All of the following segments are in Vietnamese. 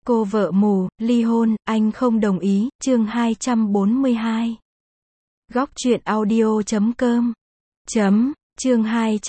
Cô vợ mù, ly hôn, anh không đồng ý, chương 242. Góc truyện audio.com Chương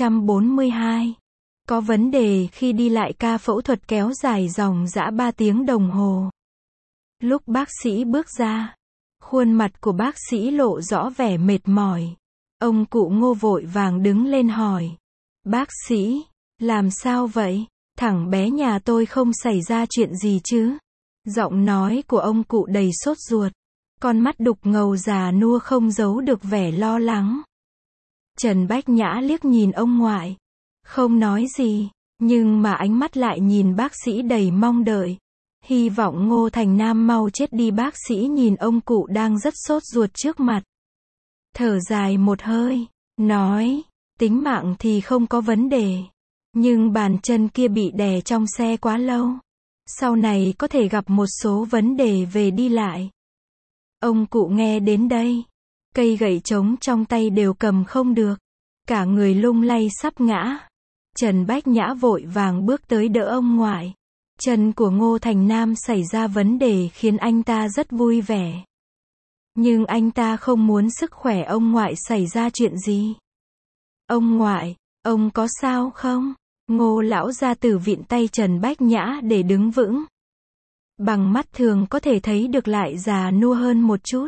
242. Có vấn đề khi đi lại ca phẫu thuật kéo dài dòng dã 3 tiếng đồng hồ. Lúc bác sĩ bước ra, khuôn mặt của bác sĩ lộ rõ vẻ mệt mỏi. Ông cụ Ngô vội vàng đứng lên hỏi. Bác sĩ, làm sao vậy? Thằng bé nhà tôi không xảy ra chuyện gì chứ? Giọng nói của ông cụ đầy sốt ruột. Con mắt đục ngầu già nua không giấu được vẻ lo lắng. Trần Bách Nhã liếc nhìn ông ngoại. Không nói gì, nhưng mà ánh mắt lại nhìn bác sĩ đầy mong đợi. Hy vọng Ngô Thành Nam mau chết đi. Bác sĩ nhìn ông cụ đang rất sốt ruột trước mặt. Thở dài một hơi, nói, tính mạng thì không có vấn đề. Nhưng bàn chân kia bị đè trong xe quá lâu. Sau này có thể gặp một số vấn đề về đi lại. Ông cụ nghe đến đây. Cây gậy trống trong tay đều cầm không được. Cả người lung lay sắp ngã. Trần Bách Nhã vội vàng bước tới đỡ ông ngoại. Chân của Ngô Thành Nam xảy ra vấn đề khiến anh ta rất vui vẻ. Nhưng anh ta không muốn sức khỏe ông ngoại xảy ra chuyện gì. Ông ngoại, ông có sao không? Ngô lão gia tử vịn tay Trần Bách Nhã để đứng vững. Bằng mắt thường có thể thấy được lại già nua hơn một chút.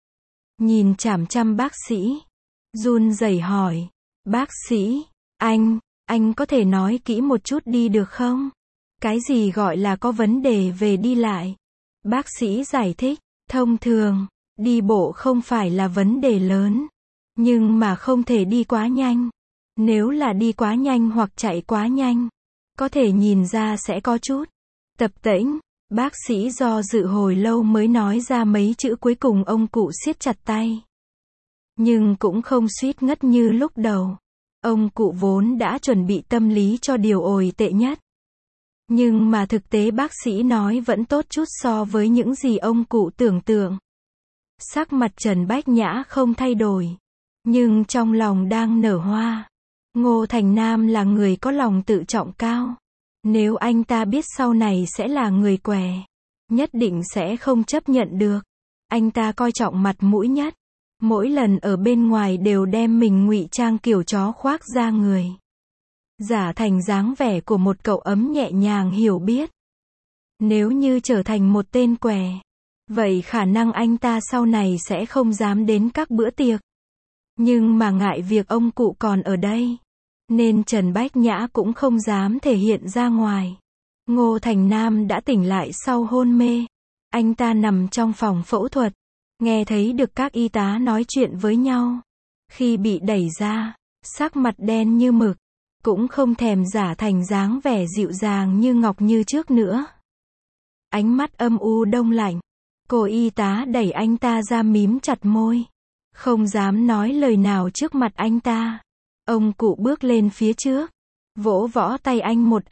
Nhìn chằm chằm bác sĩ. Run rẩy hỏi. Bác sĩ, anh có thể nói kỹ một chút đi được không? Cái gì gọi là có vấn đề về đi lại? Bác sĩ giải thích. Thông thường, đi bộ không phải là vấn đề lớn. Nhưng mà không thể đi quá nhanh. Nếu là đi quá nhanh hoặc chạy quá nhanh, có thể nhìn ra sẽ có chút tập tễnh. Bác sĩ do dự hồi lâu mới nói ra mấy chữ cuối cùng. Ông cụ siết chặt tay. Nhưng cũng không suýt ngất như lúc đầu. Ông cụ vốn đã chuẩn bị tâm lý cho điều tồi tệ nhất. Nhưng mà thực tế bác sĩ nói vẫn tốt chút so với những gì ông cụ tưởng tượng. Sắc mặt Trần Bách Nhã không thay đổi. Nhưng trong lòng đang nở hoa. Ngô Thành Nam là người có lòng tự trọng cao. Nếu anh ta biết sau này sẽ là người què, nhất định sẽ không chấp nhận được. Anh ta coi trọng mặt mũi nhất. Mỗi lần ở bên ngoài đều đem mình ngụy trang kiểu chó khoác da người. Giả thành dáng vẻ của một cậu ấm nhẹ nhàng hiểu biết. Nếu như trở thành một tên què, vậy khả năng anh ta sau này sẽ không dám đến các bữa tiệc. Nhưng mà ngại việc ông cụ còn ở đây, nên Trần Bách Nhã cũng không dám thể hiện ra ngoài. Ngô Thành Nam đã tỉnh lại sau hôn mê. Anh ta nằm trong phòng phẫu thuật, nghe thấy được các y tá nói chuyện với nhau. Khi bị đẩy ra, sắc mặt đen như mực, cũng không thèm giả thành dáng vẻ dịu dàng như ngọc như trước nữa. Ánh mắt âm u đông lạnh. Cô y tá đẩy anh ta ra mím chặt môi, không dám nói lời nào trước mặt anh ta. Ông cụ bước lên phía trước, vỗ vỗ tay anh một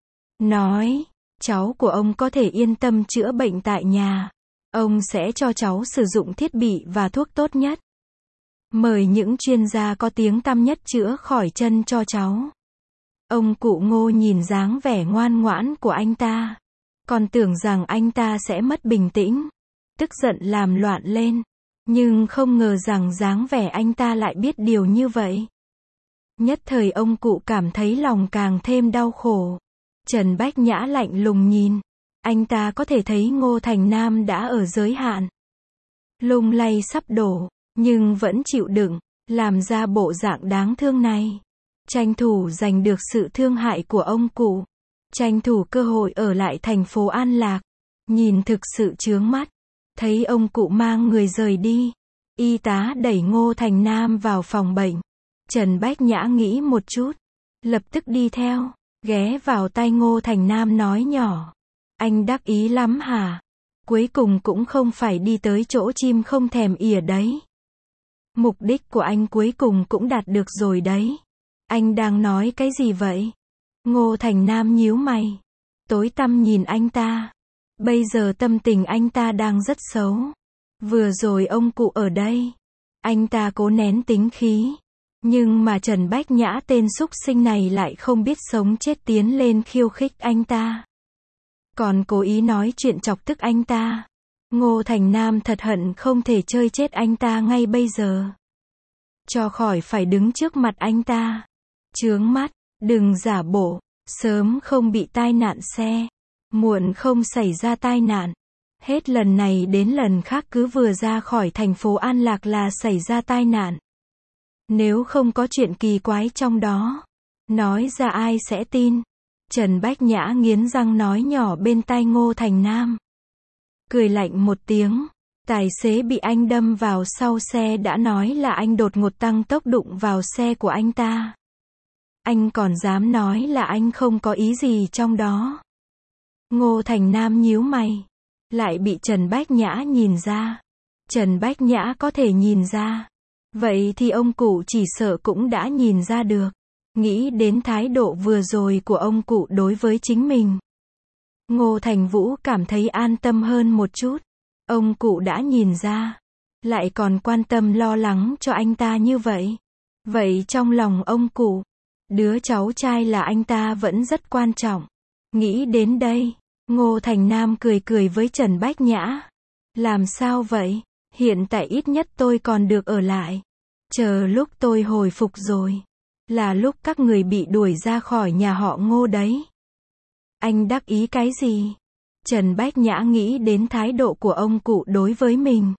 nói, cháu của ông có thể yên tâm chữa bệnh tại nhà. Ông sẽ cho cháu sử dụng thiết bị và thuốc tốt nhất. Mời những chuyên gia có tiếng tăm nhất chữa khỏi chân cho cháu. Ông cụ Ngô nhìn dáng vẻ ngoan ngoãn của anh ta. Còn tưởng rằng anh ta sẽ mất bình tĩnh, tức giận làm loạn lên. Nhưng không ngờ rằng dáng vẻ anh ta lại biết điều như vậy. Nhất thời ông cụ cảm thấy lòng càng thêm đau khổ. Trần Bách Nhã lạnh lùng nhìn. Anh ta có thể thấy Ngô Thành Nam đã ở giới hạn. Lung lay sắp đổ, nhưng vẫn chịu đựng, làm ra bộ dạng đáng thương này. Tranh thủ giành được sự thương hại của ông cụ. Tranh thủ cơ hội ở lại thành phố An Lạc. Nhìn thực sự chướng mắt. Thấy ông cụ mang người rời đi. Y tá đẩy Ngô Thành Nam vào phòng bệnh. Trần Bách Nhã nghĩ một chút, lập tức đi theo, ghé vào tai Ngô Thành Nam nói nhỏ. Anh đắc ý lắm hả? Cuối cùng cũng không phải đi tới chỗ chim không thèm ỉa đấy. Mục đích của anh cuối cùng cũng đạt được rồi đấy. Anh đang nói cái gì vậy? Ngô Thành Nam nhíu mày, tối tăm nhìn anh ta. Bây giờ tâm tình anh ta đang rất xấu. Vừa rồi ông cụ ở đây, anh ta cố nén tính khí. Nhưng mà Trần Bách Nhã tên súc sinh này lại không biết sống chết tiến lên khiêu khích anh ta. Còn cố ý nói chuyện chọc tức anh ta. Ngô Thành Nam thật hận không thể chơi chết anh ta ngay bây giờ. Cho khỏi phải đứng trước mặt anh ta. Chướng mắt, đừng giả bộ, sớm không bị tai nạn xe, muộn không xảy ra tai nạn. Hết lần này đến lần khác cứ vừa ra khỏi thành phố An Lạc là xảy ra tai nạn. Nếu không có chuyện kỳ quái trong đó, nói ra ai sẽ tin. Trần Bách Nhã nghiến răng nói nhỏ bên tai Ngô Thành Nam. Cười lạnh một tiếng, tài xế bị anh đâm vào sau xe đã nói là anh đột ngột tăng tốc đụng vào xe của anh ta. Anh còn dám nói là anh không có ý gì trong đó. Ngô Thành Nam nhíu mày, lại bị Trần Bách Nhã nhìn ra. Trần Bách Nhã có thể nhìn ra, vậy thì ông cụ chỉ sợ cũng đã nhìn ra được. Nghĩ đến thái độ vừa rồi của ông cụ đối với chính mình, Ngô Thành Vũ cảm thấy an tâm hơn một chút. Ông cụ đã nhìn ra, lại còn quan tâm lo lắng cho anh ta như vậy. Vậy trong lòng ông cụ, đứa cháu trai là anh ta vẫn rất quan trọng. Nghĩ đến đây, Ngô Thành Nam cười cười với Trần Bách Nhã. Làm sao vậy? Hiện tại ít nhất tôi còn được ở lại. Chờ lúc tôi hồi phục rồi, là lúc các người bị đuổi ra khỏi nhà họ Ngô đấy. Anh đắc ý cái gì? Trần Bách Nhã nghĩ đến thái độ của ông cụ đối với mình,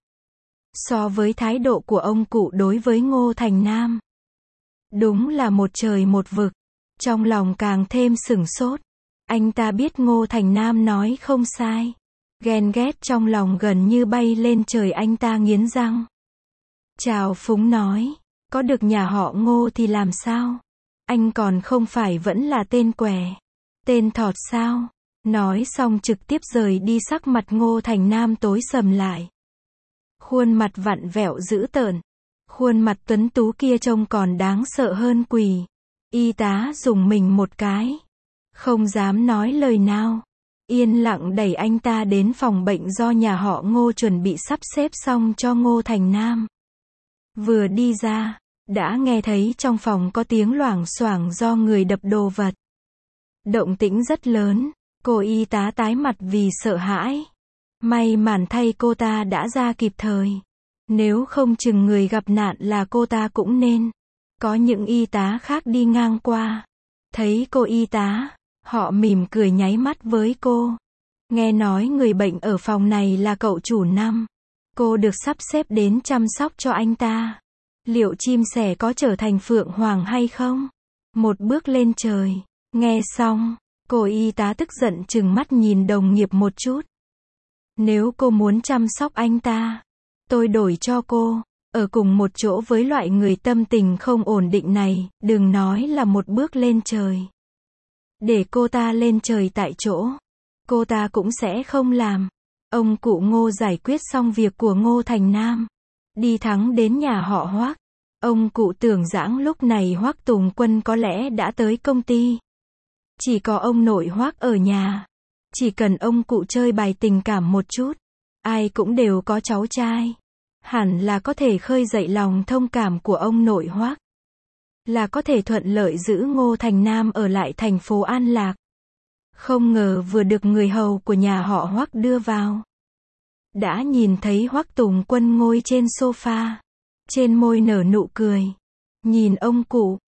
so với thái độ của ông cụ đối với Ngô Thành Nam, đúng là một trời một vực. Trong lòng càng thêm sửng sốt. Anh ta biết Ngô Thành Nam nói không sai. Ghen ghét trong lòng gần như bay lên trời, anh ta nghiến răng. Trào phúng nói, có được nhà họ Ngô thì làm sao? Anh còn không phải vẫn là tên què, tên thọt sao? Nói xong trực tiếp rời đi, sắc mặt Ngô Thành Nam tối sầm lại. Khuôn mặt vặn vẹo dữ tợn. Khuôn mặt tuấn tú kia trông còn đáng sợ hơn quỷ. Y tá dùng mình một cái, không dám nói lời nào. Yên lặng đẩy anh ta đến phòng bệnh do nhà họ Ngô chuẩn bị sắp xếp xong cho Ngô Thành Nam. Vừa đi ra, đã nghe thấy trong phòng có tiếng loảng xoảng do người đập đồ vật. Động tĩnh rất lớn, cô y tá tái mặt vì sợ hãi. May mắn thay cô ta đã ra kịp thời. Nếu không chừng người gặp nạn là cô ta cũng nên. Có những y tá khác đi ngang qua, thấy cô y tá, họ mỉm cười nháy mắt với cô. Nghe nói người bệnh ở phòng này là cậu chủ Năm. Cô được sắp xếp đến chăm sóc cho anh ta. Liệu chim sẻ có trở thành phượng hoàng hay không? Một bước lên trời. Nghe xong, cô y tá tức giận trừng mắt nhìn đồng nghiệp một chút. Nếu cô muốn chăm sóc anh ta, tôi đổi cho cô. Ở cùng một chỗ với loại người tâm tình không ổn định này, đừng nói là một bước lên trời. Để cô ta lên trời tại chỗ, cô ta cũng sẽ không làm. Ông cụ Ngô giải quyết xong việc của Ngô Thành Nam, đi thẳng đến nhà họ Hoắc. Ông cụ tưởng rằng lúc này Hoắc Tùng Quân có lẽ đã tới công ty. Chỉ có ông nội Hoắc ở nhà. Chỉ cần ông cụ chơi bài tình cảm một chút, ai cũng đều có cháu trai, hẳn là có thể khơi dậy lòng thông cảm của ông nội Hoắc, là có thể thuận lợi giữ Ngô Thành Nam ở lại thành phố An Lạc. Không ngờ vừa được người hầu của nhà họ Hoắc đưa vào, đã nhìn thấy Hoắc Tùng Quân ngồi trên sofa, trên môi nở nụ cười. Nhìn ông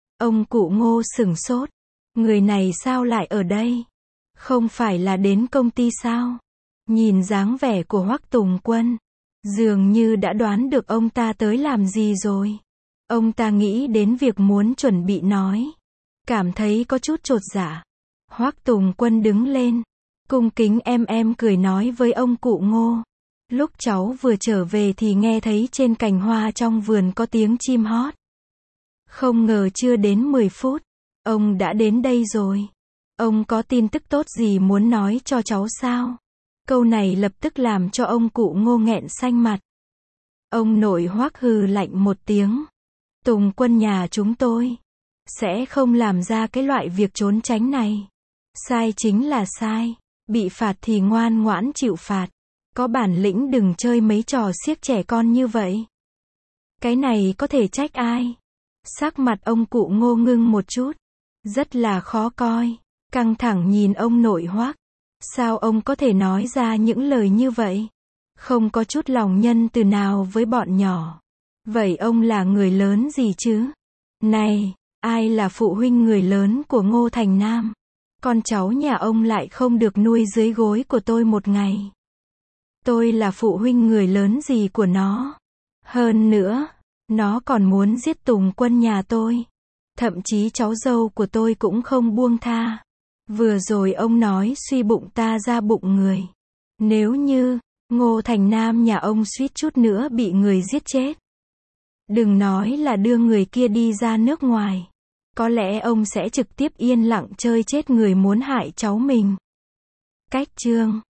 cụ Ngô sửng sốt. Người này sao lại ở đây? Không phải là đến công ty sao? Nhìn dáng vẻ của Hoắc Tùng Quân, dường như đã đoán được ông ta tới làm gì rồi. Ông ta nghĩ đến việc muốn chuẩn bị nói, cảm thấy có chút chột dạ. Hoắc Tùng Quân đứng lên, cung kính em cười nói với ông cụ Ngô. Lúc cháu vừa trở về thì nghe thấy trên cành hoa trong vườn có tiếng chim hót. Không ngờ chưa đến 10 phút, ông đã đến đây rồi. Ông có tin tức tốt gì muốn nói cho cháu sao? Câu này lập tức làm cho ông cụ Ngô nghẹn xanh mặt. Ông nội Hoắc hừ lạnh một tiếng. Tùng Quân nhà chúng tôi sẽ không làm ra cái loại việc trốn tránh này. Sai chính là sai, bị phạt thì ngoan ngoãn chịu phạt. Có bản lĩnh đừng chơi mấy trò xiếc trẻ con như vậy. Cái này có thể trách ai? Sắc mặt ông cụ Ngô ngưng một chút, rất là khó coi, căng thẳng nhìn ông nội Hoắc. Sao ông có thể nói ra những lời như vậy? Không có chút lòng nhân từ nào với bọn nhỏ. Vậy ông là người lớn gì chứ? Này, ai là phụ huynh người lớn của Ngô Thành Nam? Con cháu nhà ông lại không được nuôi dưới gối của tôi một ngày. Tôi là phụ huynh người lớn gì của nó? Hơn nữa, nó còn muốn giết Tùng Quân nhà tôi. Thậm chí cháu dâu của tôi cũng không buông tha. Vừa rồi ông nói suy bụng ta ra bụng người. Nếu như Ngô Thành Nam nhà ông suýt chút nữa bị người giết chết. Đừng nói là đưa người kia đi ra nước ngoài. Có lẽ ông sẽ trực tiếp yên lặng chơi chết người muốn hại cháu mình. Cách chương